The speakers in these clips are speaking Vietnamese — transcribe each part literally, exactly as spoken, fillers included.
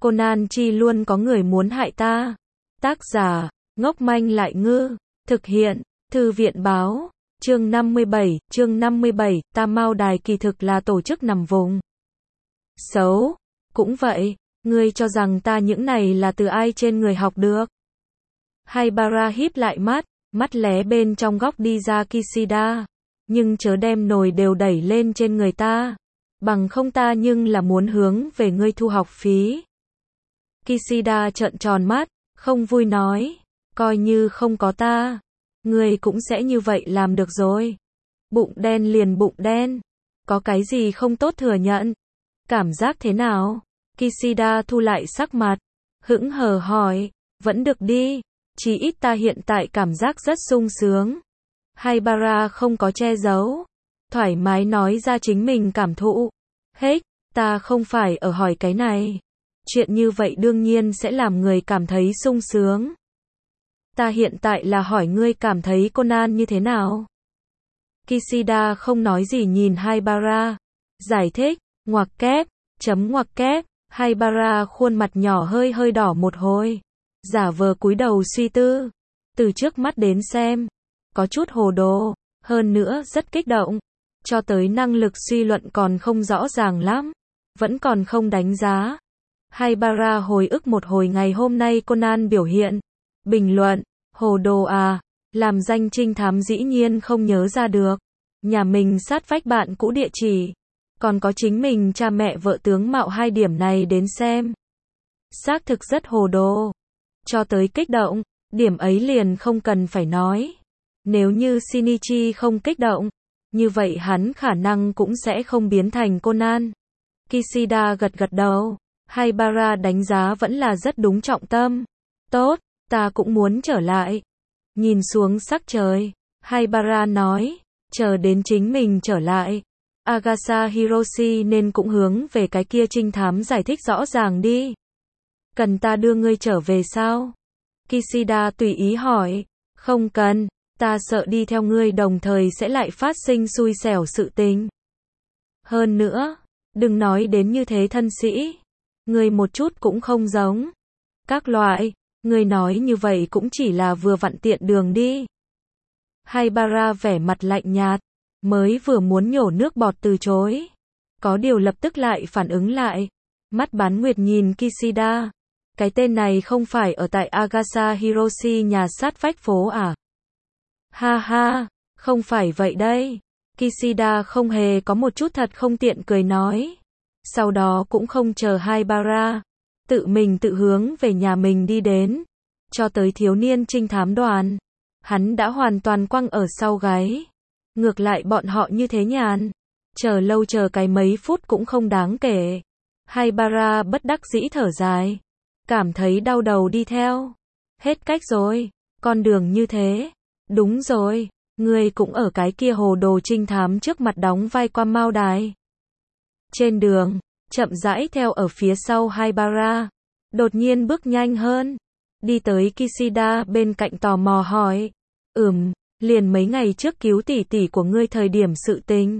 Conan chi luôn có người muốn hại ta. Tác giả, ngốc manh lại ngư. Thực hiện, Thư viện báo. Chương năm mươi bảy, chương năm mươi bảy, Ta Mao Đài kỳ thực là tổ chức nằm vùng xấu. Cũng vậy, ngươi cho rằng ta những này là từ ai trên người học được. Haibara híp lại mắt, mắt lé bên trong góc đi ra Kishida. Nhưng chớ đem nồi đều đẩy lên trên người ta. Bằng không ta nhưng là muốn hướng về ngươi thu học phí. Kishida trợn tròn mắt, không vui nói. Coi như không có ta, ngươi cũng sẽ như vậy làm được rồi. Bụng đen liền bụng đen. Có cái gì không tốt thừa nhận. Cảm giác thế nào? Kishida thu lại sắc mặt. Hững hờ hỏi. Vẫn được đi. Chỉ ít ta hiện tại cảm giác rất sung sướng. Haibara không có che giấu. Thoải mái nói ra chính mình cảm thụ. Hết, ta không phải ở hỏi cái này. Chuyện như vậy đương nhiên sẽ làm người cảm thấy sung sướng. Ta hiện tại là hỏi ngươi cảm thấy Conan như thế nào? Kishida không nói gì nhìn Haibara. Giải thích, ngoặc kép, chấm ngoặc kép. Haibara khuôn mặt nhỏ hơi hơi đỏ một hồi. Giả vờ cúi đầu suy tư. Từ trước mắt đến xem. Có chút hồ đồ. Hơn nữa rất kích động. Cho tới năng lực suy luận còn không rõ ràng lắm. Vẫn còn không đánh giá. Haibara hồi ức một hồi ngày hôm nay Conan biểu hiện. Bình luận, hồ đồ à, làm danh trinh thám dĩ nhiên không nhớ ra được. Nhà mình sát vách bạn cũ địa chỉ. Còn có chính mình cha mẹ vợ tướng mạo hai điểm này đến xem. Xác thực rất hồ đồ. Cho tới kích động, điểm ấy liền không cần phải nói. Nếu như Shinichi không kích động, như vậy hắn khả năng cũng sẽ không biến thành Conan. Kishida gật gật đầu. Haibara đánh giá vẫn là rất đúng trọng tâm. Tốt, ta cũng muốn trở lại. Nhìn xuống sắc trời, Haibara nói, chờ đến chính mình trở lại. Agasa Hiroshi nên cũng hướng về cái kia trinh thám giải thích rõ ràng đi. Cần ta đưa ngươi trở về sao? Kishida tùy ý hỏi. Không cần, ta sợ đi theo ngươi đồng thời sẽ lại phát sinh xui xẻo sự tình. Hơn nữa, đừng nói đến như thế thân sĩ. Ngươi một chút cũng không giống. Các loại, ngươi nói như vậy cũng chỉ là vừa vặn tiện đường đi. Haibara vẻ mặt lạnh nhạt, mới vừa muốn nhổ nước bọt từ chối. Có điều lập tức lại phản ứng lại. Mắt bán nguyệt nhìn Kishida. Cái tên này không phải ở tại Agasa Hiroshi nhà sát vách phố à? Ha ha, không phải vậy đây. Kishida không hề có một chút thật không tiện cười nói. Sau đó cũng không chờ Haibara. Tự mình tự hướng về nhà mình đi đến. Cho tới thiếu niên trinh thám đoàn. Hắn đã hoàn toàn quăng ở sau gáy. Ngược lại bọn họ như thế nhàn. Chờ lâu chờ cái mấy phút cũng không đáng kể. Haibara bất đắc dĩ thở dài. Cảm thấy đau đầu đi theo. Hết cách rồi. Con đường như thế. Đúng rồi. Ngươi cũng ở cái kia hồ đồ trinh thám trước mặt đóng vai qua Mao Đài. Trên đường, chậm rãi theo ở phía sau Haibara. Đột nhiên bước nhanh hơn. Đi tới Kishida bên cạnh tò mò hỏi. Ừm, liền mấy ngày trước cứu tỷ tỷ của ngươi thời điểm sự tình.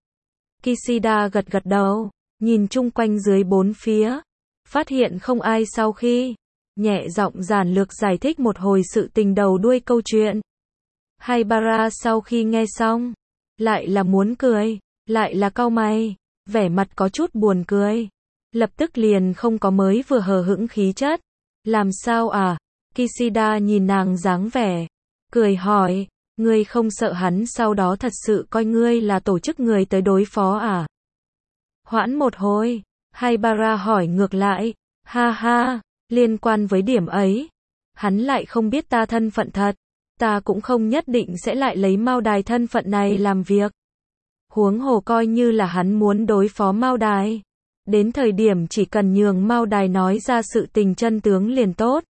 Kishida gật gật đầu, nhìn chung quanh dưới bốn phía. Phát hiện không ai sau khi. Nhẹ giọng giản lược giải thích một hồi sự tình đầu đuôi câu chuyện. Haibara sau khi nghe xong. Lại là muốn cười, lại là cau mày. Vẻ mặt có chút buồn cười. Lập tức liền không có mới vừa hờ hững khí chất. Làm sao à? Kishida nhìn nàng dáng vẻ. Cười hỏi. Ngươi không sợ hắn sau đó thật sự coi ngươi là tổ chức người tới đối phó à? Hoãn một hồi. Haibara hỏi ngược lại. Ha ha, liên quan với điểm ấy. Hắn lại không biết ta thân phận thật. Ta cũng không nhất định sẽ lại lấy Mao Đài thân phận này làm việc. Huống hồ coi như là hắn muốn đối phó Mao Đài. Đến thời điểm chỉ cần nhường Mao Đài nói ra sự tình chân tướng liền tốt.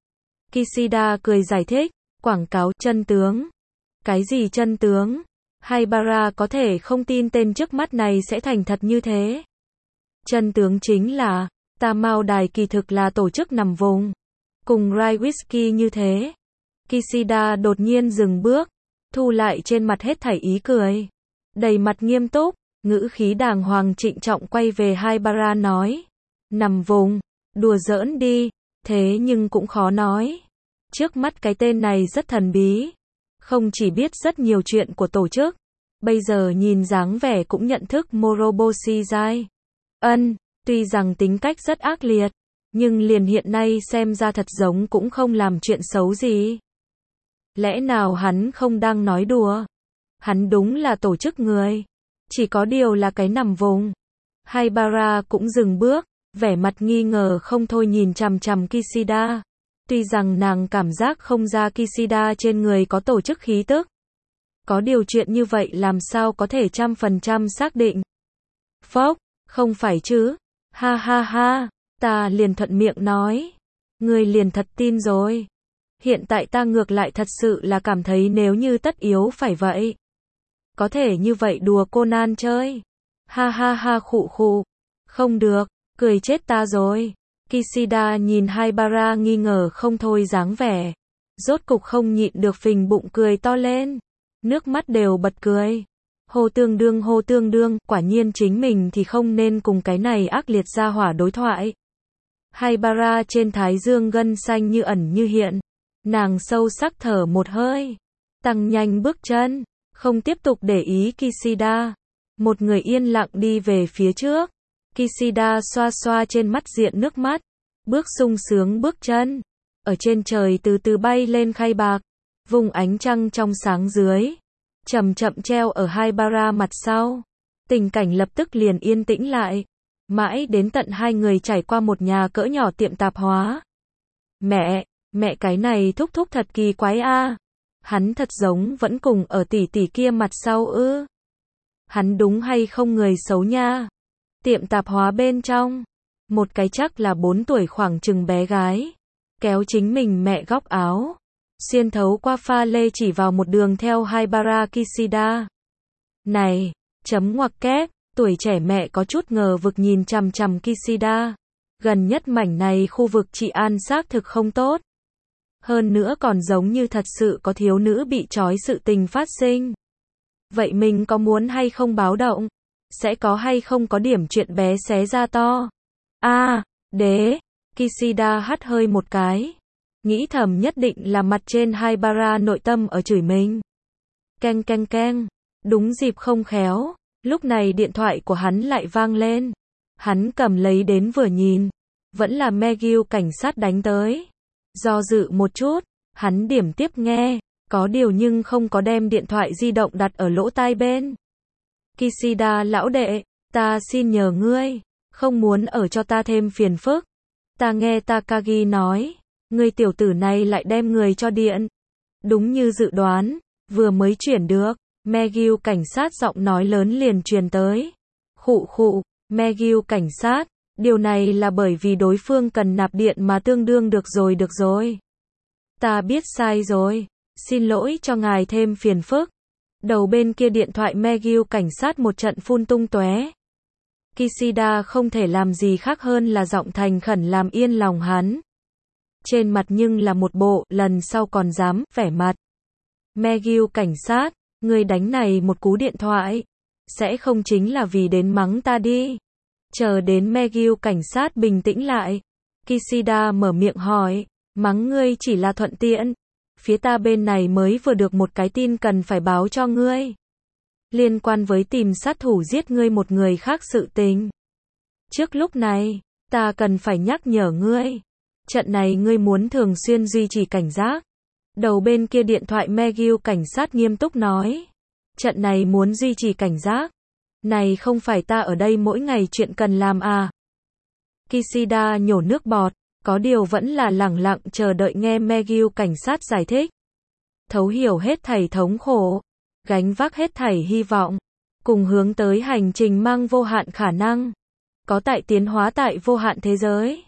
Kishida cười giải thích, quảng cáo chân tướng. Cái gì chân tướng? Haibara có thể không tin tên trước mắt này sẽ thành thật như thế. Chân tướng chính là, Ta Mao Đài kỳ thực là tổ chức nằm vùng. Cùng Rai Whisky như thế. Kishida đột nhiên dừng bước, thu lại trên mặt hết thảy ý cười. Đầy mặt nghiêm túc, ngữ khí đàng hoàng trịnh trọng quay về Haibara nói. Nằm vùng, Đùa giỡn đi, thế nhưng cũng khó nói. Trước mắt cái tên này rất thần bí, không chỉ biết rất nhiều chuyện của tổ chức, bây giờ nhìn dáng vẻ cũng nhận thức Moroboshi Zai. Ân, tuy rằng tính cách rất ác liệt, nhưng liền hiện nay xem ra thật giống cũng không làm chuyện xấu gì. Lẽ nào hắn không đang nói đùa? Hắn đúng là tổ chức người. Chỉ có điều là cái nằm vùng. Haibara cũng dừng bước, vẻ mặt nghi ngờ không thôi nhìn chằm chằm Kishida. Tuy rằng nàng cảm giác không ra Kishida trên người có tổ chức khí tức. Có điều chuyện như vậy làm sao có thể trăm phần trăm xác định. Phốc, không phải chứ? Ha ha ha, ta liền thuận miệng nói. Ngươi liền thật tin rồi. Hiện tại ta ngược lại thật sự là cảm thấy nếu như tất yếu phải vậy. Có thể như vậy đùa Conan chơi. Ha ha ha khụ khụ. Không được, cười chết ta rồi. Kishida nhìn Haibara nghi ngờ không thôi dáng vẻ. Rốt cục không nhịn được phình bụng cười to lên. Nước mắt đều bật cười. Hô tương đương hô tương đương, quả nhiên chính mình thì không nên cùng cái này ác liệt gia hỏa đối thoại. Haibara trên thái dương gân xanh như ẩn như hiện. Nàng sâu sắc thở một hơi. Tăng nhanh bước chân. Không tiếp tục để ý Kishida. Một người yên lặng đi về phía trước. Kishida xoa xoa trên mắt diện nước mắt. Bước sung sướng bước chân. Ở trên trời từ từ bay lên khay bạc. Vùng ánh trăng trong sáng dưới. Chậm chậm treo ở Haibara mặt sau. Tình cảnh lập tức liền yên tĩnh lại. Mãi đến tận hai người trải qua một nhà cỡ nhỏ tiệm tạp hóa. Mẹ, mẹ cái này thúc thúc thật kỳ quái a. Hắn thật giống vẫn cùng ở tỷ tỷ kia mặt sau ư. Hắn đúng hay không người xấu nha. Tiệm tạp hóa bên trong. Một cái chắc là bốn tuổi khoảng chừng bé gái. Kéo chính mình mẹ góc áo. Xuyên thấu qua pha lê chỉ vào một đường theo Haibara Kishida. Này, chấm ngoặc kép, tuổi trẻ mẹ có chút ngờ vực nhìn chằm chằm Kishida. Gần nhất mảnh này khu vực trị an xác thực không tốt. Hơn nữa còn giống như thật sự có thiếu nữ bị trói sự tình phát sinh. Vậy mình có muốn hay không báo động? Sẽ có hay không có điểm chuyện bé xé ra to? A, à, đế, Kishida hắt hơi một cái. Nghĩ thầm nhất định là mặt trên Haibara nội tâm ở chửi mình. Keng keng keng, đúng dịp không khéo, lúc này điện thoại của hắn lại vang lên. Hắn cầm lấy đến vừa nhìn, vẫn là Megil cảnh sát đánh tới. Do dự một chút, hắn điểm tiếp nghe, có điều nhưng không có đem điện thoại di động đặt ở lỗ tai bên. Kishida lão đệ, ta xin nhờ ngươi, không muốn ở cho ta thêm phiền phức. Ta nghe Takagi nói, người tiểu tử này lại đem người cho điện. Đúng như dự đoán, vừa mới chuyển được, Megil cảnh sát giọng nói lớn liền truyền tới. Khụ khụ, Megil cảnh sát, điều này là bởi vì đối phương cần nạp điện mà tương đương được rồi được rồi. Ta biết sai rồi, xin lỗi cho ngài thêm phiền phức. Đầu bên kia điện thoại Megil cảnh sát một trận phun tung tóe. Kishida không thể làm gì khác hơn là giọng thành khẩn làm yên lòng hắn. Trên mặt nhưng là một bộ, lần sau còn dám, vẻ mặt. Megil cảnh sát, người đánh này một cú điện thoại. Sẽ không chính là vì đến mắng ta đi. Chờ đến Megil cảnh sát bình tĩnh lại. Kishida mở miệng hỏi, mắng ngươi chỉ là thuận tiện. Phía ta bên này mới vừa được một cái tin cần phải báo cho ngươi. Liên quan với tìm sát thủ giết ngươi một người khác sự tình. Trước lúc này, ta cần phải nhắc nhở ngươi. Trận này ngươi muốn thường xuyên duy trì cảnh giác. Đầu bên kia điện thoại Megil cảnh sát nghiêm túc nói. Trận này muốn duy trì cảnh giác. Này không phải ta ở đây mỗi ngày chuyện cần làm à. Kishida nhổ nước bọt, có điều vẫn là lẳng lặng chờ đợi nghe Megil cảnh sát giải thích. Thấu hiểu hết thảy thống khổ, gánh vác hết thảy hy vọng, cùng hướng tới hành trình mang vô hạn khả năng. Có tại tiến hóa tại vô hạn thế giới.